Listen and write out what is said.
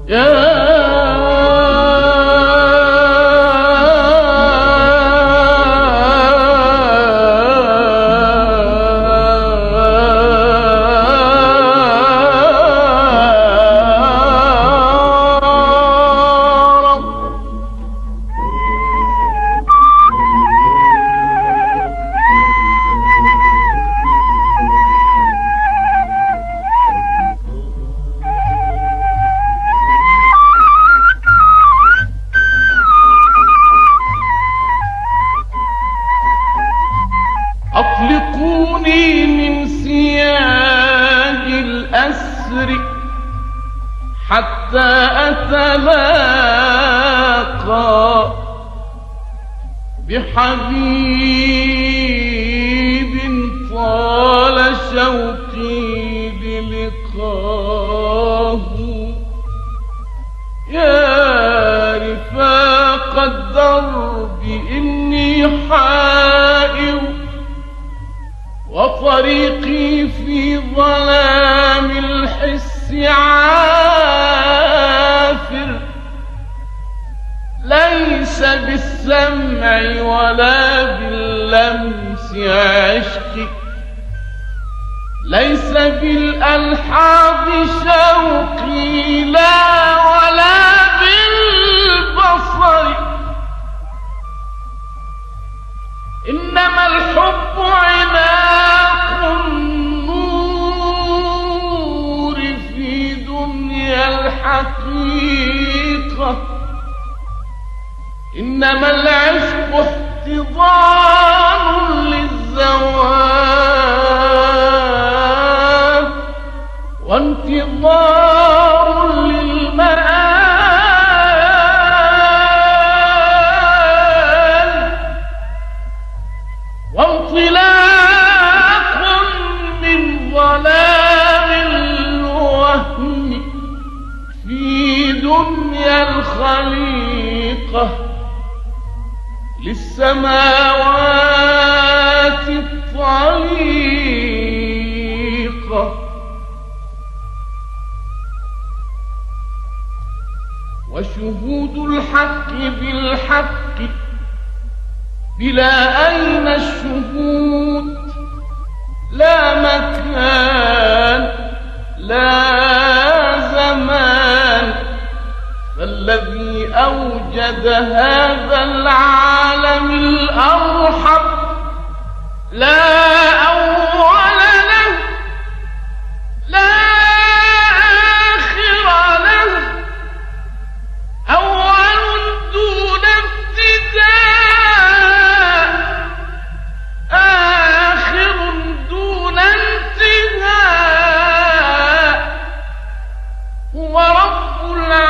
أطلقوني من سياج الأسر حتى أتلاقى بحبيب طال شوقي للقاه. يا رفاق الدرب إني حائر وطريقي في ظلام الحس عافر، ليس بالسمع ولا باللمس عشقي، ليس بالألحاظ شوقي لا ولا بالبصر، إنما الحب عناق النور في دنيا الحقيقة، إنما العشق احتضان للزوال وانتظار للمآل وانطلاق من ظلام الوهم في دنيا الخليقة للسماوات الطريقة. وشهود الحق بالحق بلا أين الشهود، لا مكان لا زمان، فالذي أوجد هذا العالم الأرحم لا أول له لا آخر له، أول دون ابتداء، آخر دون انتهاء، هو رب العالمين